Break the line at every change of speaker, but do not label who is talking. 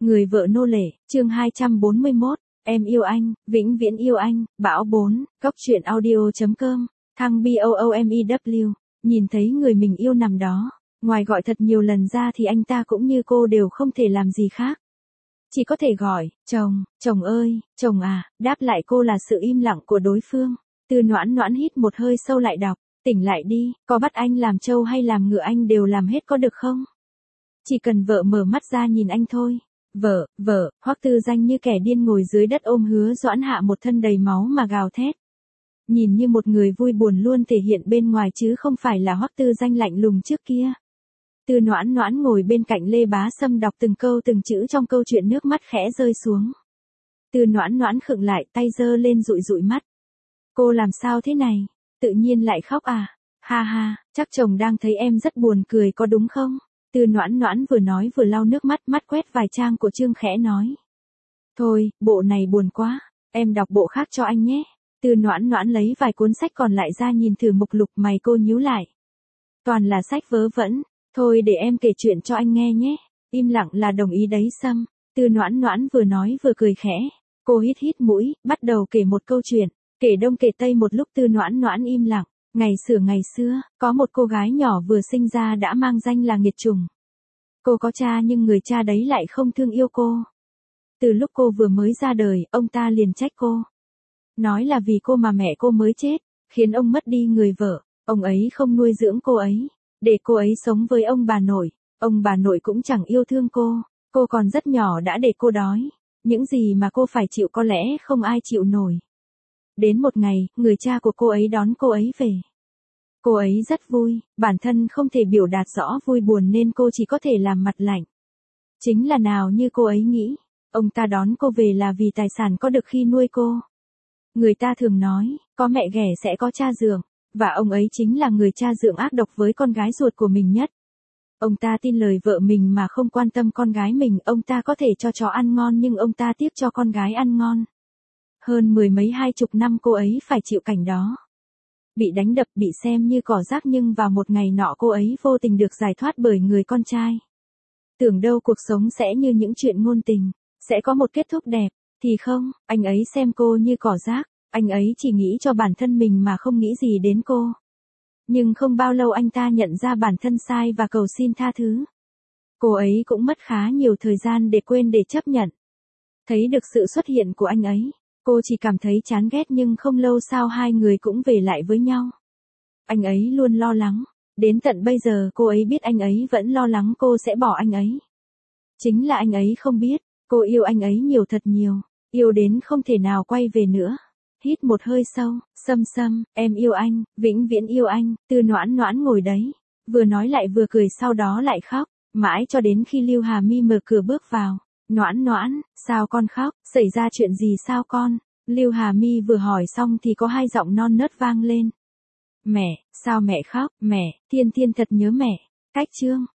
Người vợ nô lệ, chương 241, em yêu anh, vĩnh viễn yêu anh, bão 4, cốc truyện audio.com, thăng BOOMEW, nhìn thấy người mình yêu nằm đó, ngoài gọi thật nhiều lần ra thì anh ta cũng như cô đều không thể làm gì khác. Chỉ có thể gọi, chồng, chồng ơi, chồng à, đáp lại cô là sự im lặng của đối phương. Từ Noãn Noãn hít một hơi sâu lại đọc, tỉnh lại đi, có bắt anh làm trâu hay làm ngựa anh đều làm hết có được không? Chỉ cần vợ mở mắt ra nhìn anh thôi. Vợ, Hoắc Tư Danh như kẻ điên ngồi dưới đất ôm Hứa Doãn Hạ một thân đầy máu mà gào thét. Nhìn như một người vui buồn luôn thể hiện bên ngoài chứ không phải là Hoắc Tư Danh lạnh lùng trước kia. Từ Noãn Noãn ngồi bên cạnh Lê Bá Sâm đọc từng câu từng chữ trong câu chuyện, nước mắt khẽ rơi xuống. Từ Noãn Noãn khựng lại, tay giơ lên dụi dụi mắt. Cô làm sao thế này? Tự nhiên lại khóc à? Ha ha, chắc chồng đang thấy em rất buồn cười có đúng không? Từ Noãn Noãn vừa nói vừa lau nước mắt, mắt quét vài trang của chương khẽ nói. Thôi, bộ này buồn quá, em đọc bộ khác cho anh nhé. Từ Noãn Noãn lấy vài cuốn sách còn lại ra nhìn thử mục lục, mày cô nhíu lại. Toàn là sách vớ vẩn, thôi để em kể chuyện cho anh nghe nhé. Im lặng là đồng ý đấy Sâm. Từ Noãn Noãn vừa nói vừa cười khẽ. Cô hít hít mũi, bắt đầu kể một câu chuyện, kể đông kể tây một lúc. Từ Noãn Noãn im lặng. Ngày xưa, có một cô gái nhỏ vừa sinh ra đã mang danh là nghiệt chủng. Cô có cha nhưng người cha đấy lại không thương yêu cô. Từ lúc cô vừa mới ra đời, ông ta liền trách cô. Nói là vì cô mà mẹ cô mới chết, khiến ông mất đi người vợ. Ông ấy không nuôi dưỡng cô ấy, để cô ấy sống với ông bà nội. Ông bà nội cũng chẳng yêu thương cô còn rất nhỏ đã để cô đói. Những gì mà cô phải chịu có lẽ không ai chịu nổi. Đến một ngày, người cha của cô ấy đón cô ấy về. Cô ấy rất vui, bản thân không thể biểu đạt rõ vui buồn nên cô chỉ có thể làm mặt lạnh. Chính là nào như cô ấy nghĩ, ông ta đón cô về là vì tài sản có được khi nuôi cô. Người ta thường nói, có mẹ ghẻ sẽ có cha dượng, và ông ấy chính là người cha dượng ác độc với con gái ruột của mình nhất. Ông ta tin lời vợ mình mà không quan tâm con gái mình. Ông ta có thể cho chó ăn ngon nhưng ông ta tiếc cho con gái ăn ngon. Hơn 10 mấy 20 năm cô ấy phải chịu cảnh đó. Bị đánh đập, bị xem như cỏ rác, nhưng vào một ngày nọ cô ấy vô tình được giải thoát bởi người con trai. Tưởng đâu cuộc sống sẽ như những chuyện ngôn tình, sẽ có một kết thúc đẹp, thì không, anh ấy xem cô như cỏ rác, anh ấy chỉ nghĩ cho bản thân mình mà không nghĩ gì đến cô. Nhưng không bao lâu anh ta nhận ra bản thân sai và cầu xin tha thứ. Cô ấy cũng mất khá nhiều thời gian để quên, để chấp nhận. Thấy được sự xuất hiện của anh ấy, cô chỉ cảm thấy chán ghét, nhưng không lâu sau hai người cũng về lại với nhau. Anh ấy luôn lo lắng. Đến tận bây giờ cô ấy biết anh ấy vẫn lo lắng cô sẽ bỏ anh ấy. Chính là anh ấy không biết, cô yêu anh ấy nhiều, thật nhiều. Yêu đến không thể nào quay về nữa. Hít một hơi sâu, Sâm, em yêu anh, vĩnh viễn yêu anh. Từ Noãn Noãn ngồi đấy, vừa nói lại vừa cười, sau đó lại khóc. Mãi cho đến khi Lưu Hà My mở cửa bước vào. Noãn Noãn, sao con khóc, xảy ra chuyện gì sao con? Lưu Hà My vừa hỏi xong thì có hai giọng non nớt vang lên. Mẹ, sao mẹ khóc? Mẹ, Thiên Thiên thật nhớ mẹ. Cách chương.